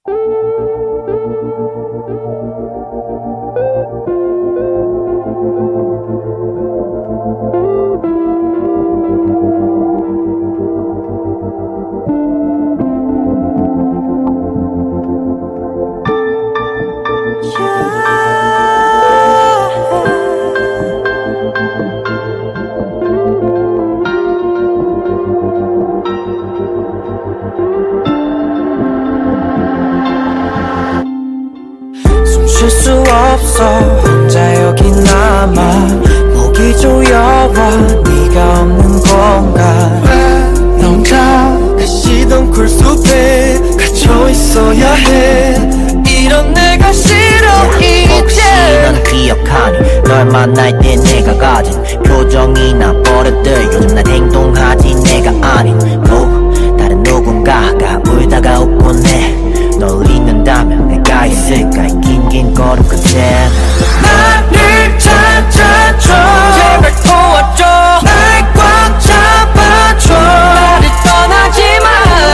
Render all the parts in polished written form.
쉴 수 없어 혼자 여기 남아 목이 조여와 네가 없는 공간 왜 나 혼자 가시던 굴숲에 갇혀 있어야 해 이런 내가 싫어 이제 혹시 넌 기억하니 널 만날 때 내가 가진 표정이나 버릇들 요즘 난 행동하지 내가 아닌 다른 누군가가 울다가 웃곤 해널 잊는다면 내가 있을까 이 긴 걸음 끝에 나를 찾아줘 제발 도와줘 날 꽉 잡아줘 나를 떠나지마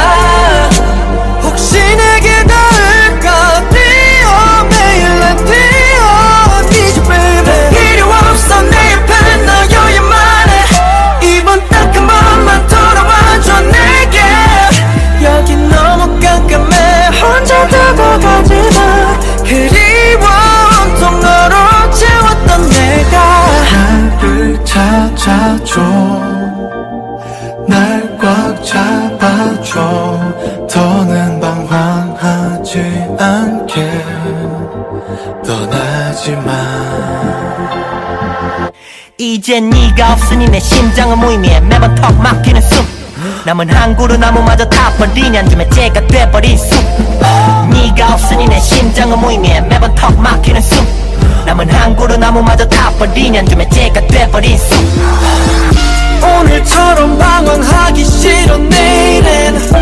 혹시 내게 닿을까 뛰어 매일 난 뛰어 Need you baby 필요 없어 내 옆에 너여야만 해 이번 딱 한 번만 돌아와줘 내게 여기 너무 깜깜해 혼자 두고 가지마 그리워 온통 너로 채웠던 내가 나를 찾아줘 날 꽉 잡아줘 더는 방황하지 않게 떠나지마 이제 네가 없으니 내 심장은 무의미해 매번 턱 막히는 숨 남은 한 그루 나무마저 다 버리냐 좀 해제가 돼버린 숲 네가 없으니 내 심장은 무의미해 매번 턱 막히는 숨 남은 한 그루 나무마저 다 버리냐 좀 해제가 돼버린 숲 오늘처럼 방황하기 싫어 내일엔